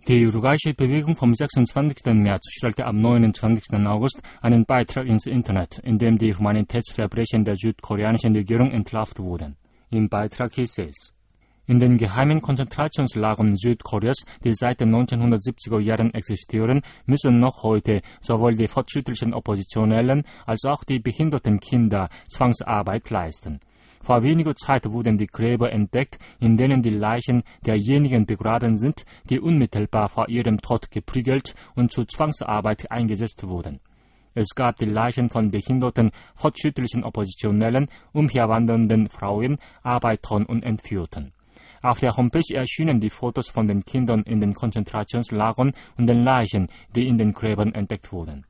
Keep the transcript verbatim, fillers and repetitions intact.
Die uruguayische Bewegung vom sechsundzwanzigsten März stellte am neunundzwanzigsten August einen Beitrag ins Internet, in dem die Humanitätsverbrechen der südkoreanischen Regierung entlarvt wurden. Im Beitrag hieß es: In den geheimen Konzentrationslagern Südkoreas, die seit den neunzehnhundertsiebziger Jahren existieren, müssen noch heute sowohl die fortschrittlichen Oppositionellen als auch die behinderten Kinder Zwangsarbeit leisten. Vor weniger Zeit wurden die Gräber entdeckt, in denen die Leichen derjenigen begraben sind, die unmittelbar vor ihrem Tod geprügelt und zur Zwangsarbeit eingesetzt wurden. Es gab die Leichen von behinderten, fortschrittlichen Oppositionellen, umherwandernden Frauen, Arbeitern und Entführten. Auf der Homepage erschienen die Fotos von den Kindern in den Konzentrationslagern und den Leichen, die in den Gräbern entdeckt wurden.